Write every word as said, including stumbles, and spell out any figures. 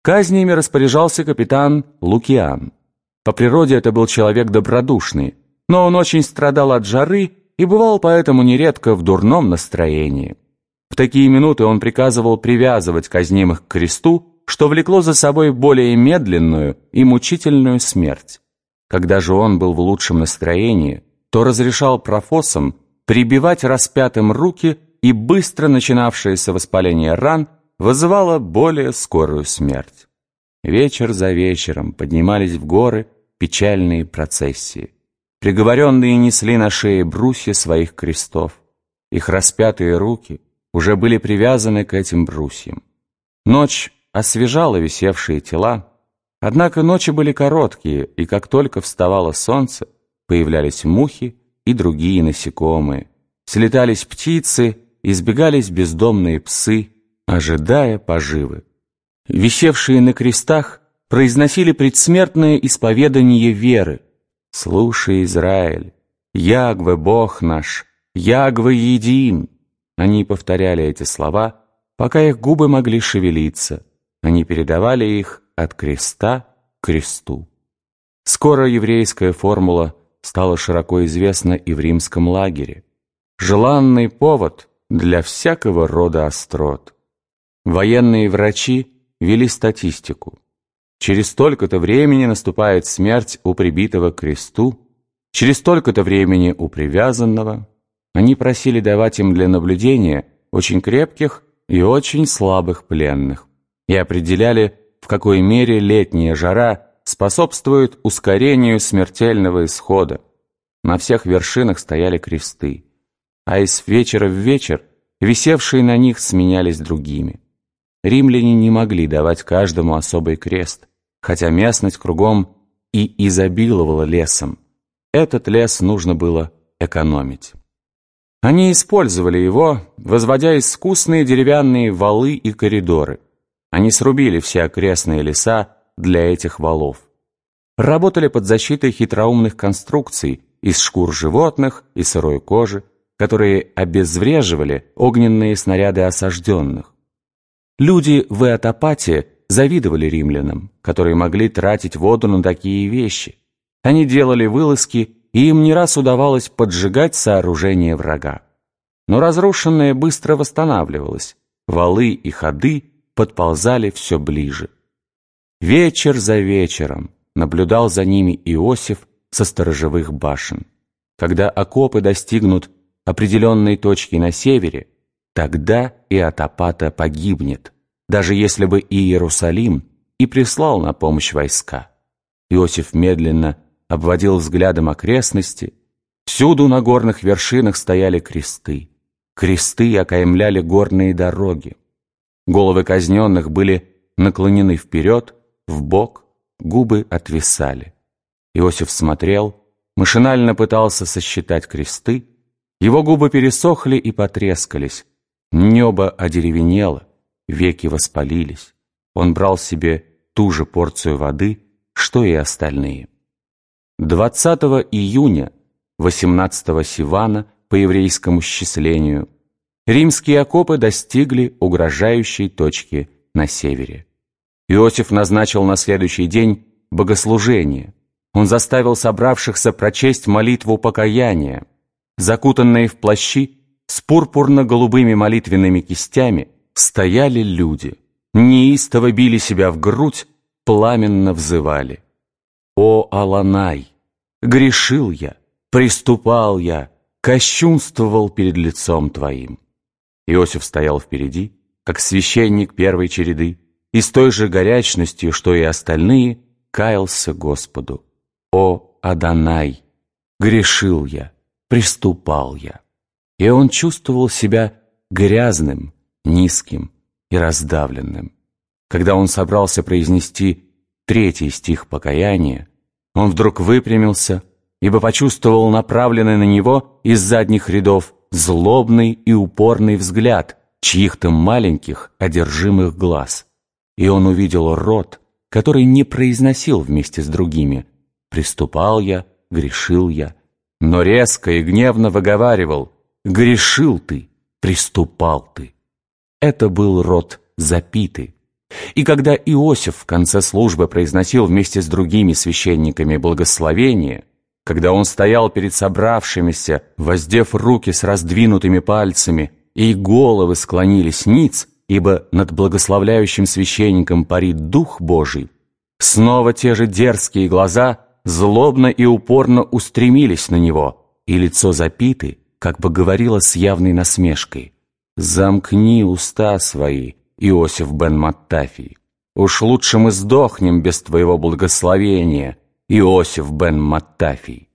Казнями распоряжался капитан Лукиан. По природе это был человек добродушный, но он очень страдал от жары и бывал поэтому нередко в дурном настроении. В такие минуты он приказывал привязывать казнимых к кресту, что влекло за собой более медленную и мучительную смерть. Когда же он был в лучшем настроении, то разрешал профоссам прибивать распятым руки, и быстро начинавшееся воспаление ран вызывало более скорую смерть. Вечер за вечером поднимались в горы печальные процессии. Приговоренные несли на шее брусья своих крестов. Их распятые руки уже были привязаны к этим брусьям. Ночь освежала висевшие тела, однако ночи были короткие, и как только вставало солнце, появлялись мухи и другие насекомые, слетались птицы, избегались бездомные псы, ожидая поживы. Висевшие на крестах произносили предсмертное исповедание веры. «Слушай, Израиль, Ягве Бог наш, Ягве един». Они повторяли эти слова, пока их губы могли шевелиться. Они передавали их от креста к кресту. Скоро еврейская формула стала широко известна и в римском лагере. Желанный повод для всякого рода острот. Военные врачи вели статистику. Через столько-то времени наступает смерть у прибитого к кресту, через столько-то времени у привязанного. Они просили давать им для наблюдения очень крепких и очень слабых пленных и определяли, в какой мере летняя жара способствует ускорению смертельного исхода. На всех вершинах стояли кресты, а из вечера в вечер висевшие на них сменялись другими. Римляне не могли давать каждому особый крест, хотя местность кругом и изобиловала лесом. Этот лес нужно было экономить. Они использовали его, возводя искусные деревянные валы и коридоры. Они срубили все окрестные леса для этих валов. Работали под защитой хитроумных конструкций из шкур животных и сырой кожи, которые обезвреживали огненные снаряды осажденных. Люди в Иотопате завидовали римлянам, которые могли тратить воду на такие вещи. Они делали вылазки, и им не раз удавалось поджигать сооружение врага. Но разрушенное быстро восстанавливалось, валы и ходы подползали все ближе. Вечер за вечером наблюдал за ними Иосиф со сторожевых башен. Когда окопы достигнут определенной точки на севере, тогда Иотопата погибнет, даже если бы и Иерусалим и прислал на помощь войска. Иосиф медленно обводил взглядом окрестности. Всюду на горных вершинах стояли кресты. Кресты окаймляли горные дороги. Головы казненных были наклонены вперед, вбок, губы отвисали. Иосиф смотрел, машинально пытался сосчитать кресты. Его губы пересохли и потрескались. Небо одеревенело, веки воспалились. Он брал себе ту же порцию воды, что и остальные. двадцатого июня, восемнадцатого Сивана, по еврейскому счислению, римские окопы достигли угрожающей точки на севере. Иосиф назначил на следующий день богослужение. Он заставил собравшихся прочесть молитву покаяния. Закутанные в плащи, с пурпурно-голубыми молитвенными кистями, стояли люди, неистово били себя в грудь, пламенно взывали: «О, Аланай! Грешил я, приступал я, кощунствовал перед лицом Твоим». Иосиф стоял впереди, как священник первой череды, и с той же горячностью, что и остальные, каялся Господу: «О, Адонай! Грешил я, приступал я». И он чувствовал себя грязным, низким и раздавленным. Когда он собрался произнести третий стих покаяния, он вдруг выпрямился, ибо почувствовал направленный на него из задних рядов злобный и упорный взгляд чьих-то маленьких одержимых глаз. И он увидел род, который не произносил вместе с другими «приступал я, грешил я», но резко и гневно выговаривал «грешил ты, приступал ты». Это был род Запиты, И когда Иосиф в конце службы произносил вместе с другими священниками благословение, когда он стоял перед собравшимися, воздев руки с раздвинутыми пальцами, и головы склонились ниц, ибо над благословляющим священником парит Дух Божий, снова те же дерзкие глаза злобно и упорно устремились на него, и лицо Запиты как бы говорило с явной насмешкой: «Замкни уста свои, Иосиф бен Маттафий. Уж лучше мы сдохнем без твоего благословения, Иосиф бен Маттафий».